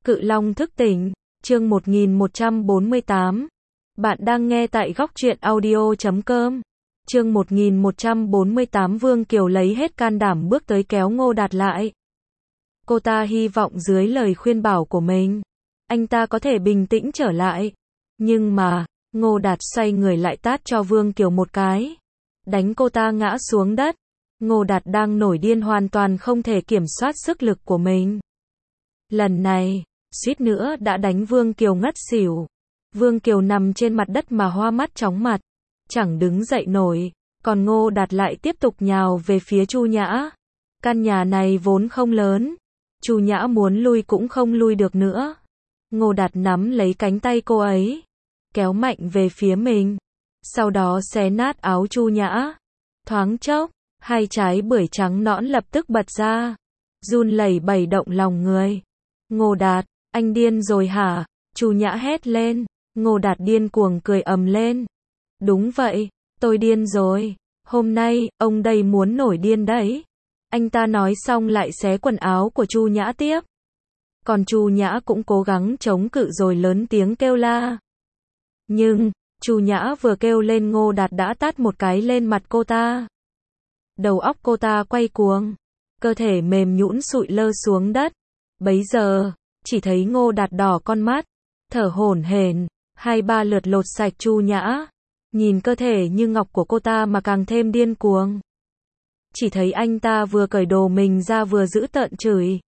Cự Long thức tỉnh, chương 1148. Bạn đang nghe tại góc truyện audio.com. Chương 1148 Vương Kiều lấy hết can đảm bước tới kéo Ngô Đạt lại. Cô ta hy vọng dưới lời khuyên bảo của mình, anh ta có thể bình tĩnh trở lại. Nhưng mà, Ngô Đạt xoay người lại tát cho Vương Kiều một cái, đánh cô ta ngã xuống đất. Ngô Đạt đang nổi điên hoàn toàn không thể kiểm soát sức lực của mình. Lần này, suýt nữa đã đánh Vương Kiều ngất xỉu. Vương Kiều nằm trên mặt đất mà hoa mắt chóng mặt, chẳng đứng dậy nổi, còn Ngô Đạt lại tiếp tục nhào về phía Chu Nhã. Căn nhà này vốn không lớn, Chu Nhã muốn lui cũng không lui được nữa. Ngô Đạt nắm lấy cánh tay cô ấy, kéo mạnh về phía mình, sau đó xé nát áo Chu Nhã. Thoáng chốc, hai trái bưởi trắng nõn lập tức bật ra, run lẩy bẩy động lòng người. Ngô Đạt, anh điên rồi hả? Chu Nhã hét lên. Ngô Đạt điên cuồng cười ầm lên. Đúng vậy, tôi điên rồi. Hôm nay, ông đây muốn nổi điên đấy. Anh ta nói xong lại xé quần áo của Chu Nhã tiếp. Còn Chu Nhã cũng cố gắng chống cự rồi lớn tiếng kêu la. Nhưng, Chu Nhã vừa kêu lên Ngô Đạt đã tát một cái lên mặt cô ta. Đầu óc cô ta quay cuồng, cơ thể mềm nhũn sụi lơ xuống đất. Bấy giờ, chỉ thấy Ngô Đạt đỏ con mắt, thở hổn hển, 2-3 lượt lột sạch Chu Nhã. Nhìn cơ thể như ngọc của cô ta mà càng thêm điên cuồng. Chỉ thấy anh ta vừa cởi đồ mình ra vừa giữ tợn chửi.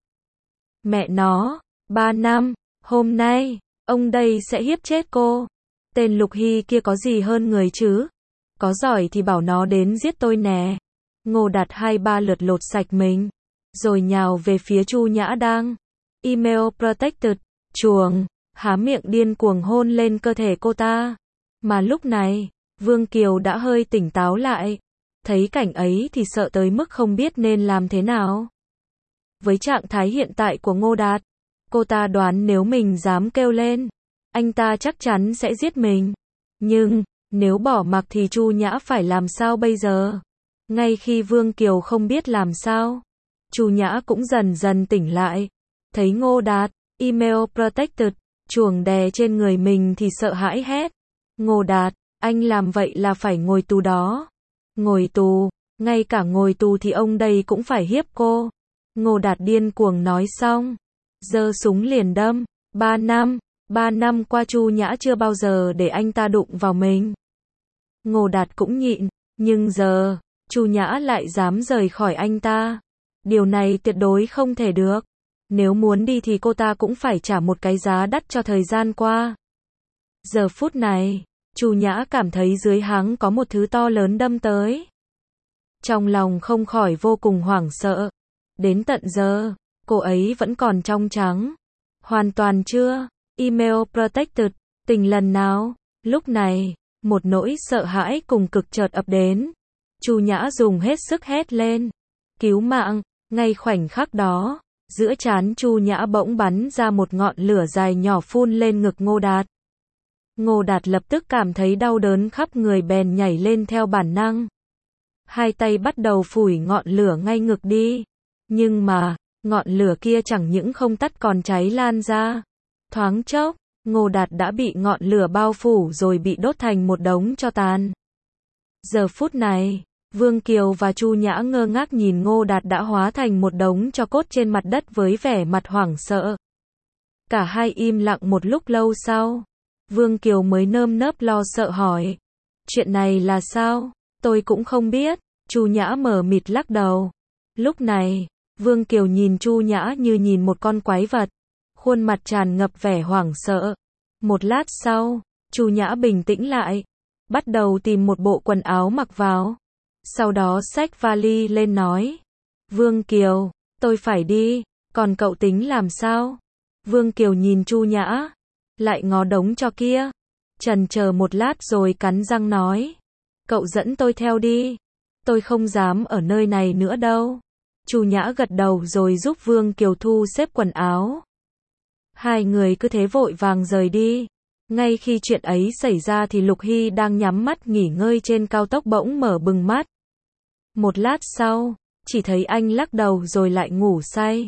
Mẹ nó, 3 năm, hôm nay, ông đây sẽ hiếp chết cô. Tên Lục Hy kia có gì hơn người chứ? Có giỏi thì bảo nó đến giết tôi nè. Ngô Đạt 2-3 lượt lột sạch mình, rồi nhào về phía Chu Nhã đang email protected, chuồng, há miệng điên cuồng hôn lên cơ thể cô ta. Mà lúc này, Vương Kiều đã hơi tỉnh táo lại, thấy cảnh ấy thì sợ tới mức không biết nên làm thế nào. Với trạng thái hiện tại của Ngô Đạt, cô ta đoán nếu mình dám kêu lên, anh ta chắc chắn sẽ giết mình. Nhưng, nếu bỏ mặc thì Chu Nhã phải làm sao bây giờ? Ngay khi Vương Kiều không biết làm sao, Chu Nhã cũng dần dần tỉnh lại. Thấy Ngô Đạt, email protected, chuồng đè trên người mình thì sợ hãi hét. Ngô Đạt, anh làm vậy là phải ngồi tù đó. Ngồi tù, ngay cả ngồi tù thì ông đây cũng phải hiếp cô. Ngô Đạt điên cuồng nói xong, giơ súng liền đâm. 3 năm qua Chu Nhã chưa bao giờ để anh ta đụng vào mình. Ngô Đạt cũng nhịn, nhưng giờ, Chu Nhã lại dám rời khỏi anh ta. Điều này tuyệt đối không thể được. Nếu muốn đi thì cô ta cũng phải trả một cái giá đắt cho thời gian qua. Giờ phút này, Chu Nhã cảm thấy dưới háng có một thứ to lớn đâm tới. Trong lòng không khỏi vô cùng hoảng sợ. Đến tận giờ, cô ấy vẫn còn trong trắng. Hoàn toàn chưa, email protected, tình lần nào. Lúc này, một nỗi sợ hãi cùng cực chợt ập đến. Chu Nhã dùng hết sức hét lên. Cứu mạng, ngay khoảnh khắc đó. Giữa trán Chu Nhã bỗng bắn ra một ngọn lửa dài nhỏ phun lên ngực Ngô Đạt. Ngô Đạt lập tức cảm thấy đau đớn khắp người bèn nhảy lên theo bản năng. Hai tay bắt đầu phủi ngọn lửa ngay ngực đi. Nhưng mà, ngọn lửa kia chẳng những không tắt còn cháy lan ra. Thoáng chốc, Ngô Đạt đã bị ngọn lửa bao phủ rồi bị đốt thành một đống tro tàn. Giờ phút này, Vương Kiều và Chu Nhã ngơ ngác nhìn Ngô Đạt đã hóa thành một đống tro cốt trên mặt đất với vẻ mặt hoảng sợ. Cả hai im lặng một lúc lâu sau, Vương Kiều mới nơm nớp lo sợ hỏi. Chuyện này là sao? Tôi cũng không biết. Chu Nhã mờ mịt lắc đầu. Lúc này, Vương Kiều nhìn Chu Nhã như nhìn một con quái vật, khuôn mặt tràn ngập vẻ hoảng sợ. Một lát sau, Chu Nhã bình tĩnh lại, bắt đầu tìm một bộ quần áo mặc vào. Sau đó xách vali lên nói. Vương Kiều, tôi phải đi, còn cậu tính làm sao? Vương Kiều nhìn Chu Nhã, lại ngó đống tro kia, chần chờ một lát rồi cắn răng nói. Cậu dẫn tôi theo đi, tôi không dám ở nơi này nữa đâu. Chu Nhã gật đầu rồi giúp Vương Kiều thu xếp quần áo. Hai người cứ thế vội vàng rời đi. Ngay khi chuyện ấy xảy ra thì Lục Hy đang nhắm mắt nghỉ ngơi trên cao tốc bỗng mở bừng mắt. Một lát sau, chỉ thấy anh lắc đầu rồi lại ngủ say.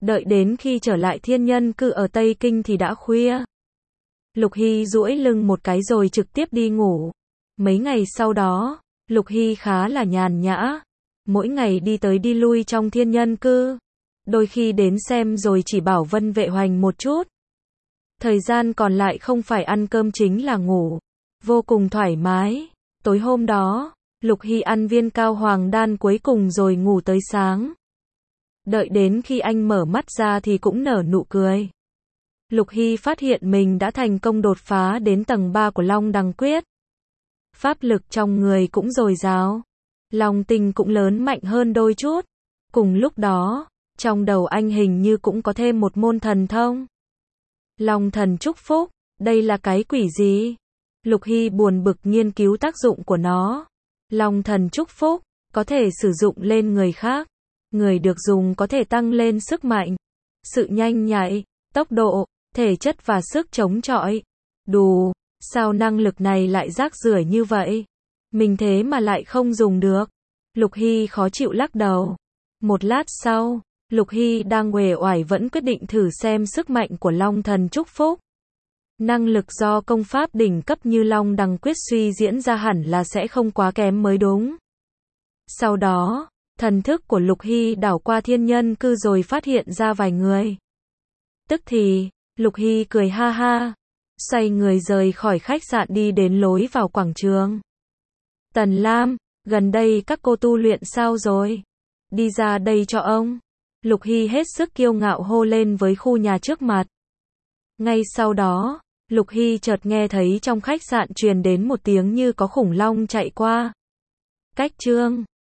Đợi đến khi trở lại thiên nhân cư ở Tây Kinh thì đã khuya. Lục Hy duỗi lưng một cái rồi trực tiếp đi ngủ. Mấy ngày sau đó, Lục Hy khá là nhàn nhã. Mỗi ngày đi tới đi lui trong thiên nhân cư. Đôi khi đến xem rồi chỉ bảo Vân Vệ Hoành một chút. Thời gian còn lại không phải ăn cơm chính là ngủ. Vô cùng thoải mái. Tối hôm đó, Lục Hy ăn viên cao hoàng đan cuối cùng rồi ngủ tới sáng. Đợi đến khi anh mở mắt ra thì cũng nở nụ cười. Lục Hy phát hiện mình đã thành công đột phá đến tầng 3 của Long Đằng Quyết. Pháp lực trong người cũng dồi dào. Long tinh cũng lớn mạnh hơn đôi chút. Cùng lúc đó, trong đầu anh hình như cũng có thêm một môn thần thông. Long thần chúc phúc, đây là cái quỷ gì? Lục Hy buồn bực nghiên cứu tác dụng của nó. Long thần chúc phúc, có thể sử dụng lên người khác. Người được dùng có thể tăng lên sức mạnh, sự nhanh nhạy, tốc độ, thể chất và sức chống chọi. Đù, sao năng lực này lại rác rưởi như vậy? Mình thế mà lại không dùng được. Lục Hy khó chịu lắc đầu. Một lát sau, Lục Hy đang uể oải vẫn quyết định thử xem sức mạnh của Long thần chúc phúc. Năng lực do công pháp đỉnh cấp như Long Đằng Quyết suy diễn ra hẳn là sẽ không quá kém mới đúng. Sau đó, thần thức của Lục Hy đảo qua thiên nhân cư rồi phát hiện ra vài người. Tức thì, Lục Hy cười ha ha, xoay người rời khỏi khách sạn đi đến lối vào quảng trường. Tần Lam, gần đây các cô tu luyện sao rồi? Đi ra đây cho ông. Lục Hy hết sức kiêu ngạo hô lên với khu nhà trước mặt. Ngay sau đó, Lục Hy chợt nghe thấy trong khách sạn truyền đến một tiếng như có khủng long chạy qua. Cách chương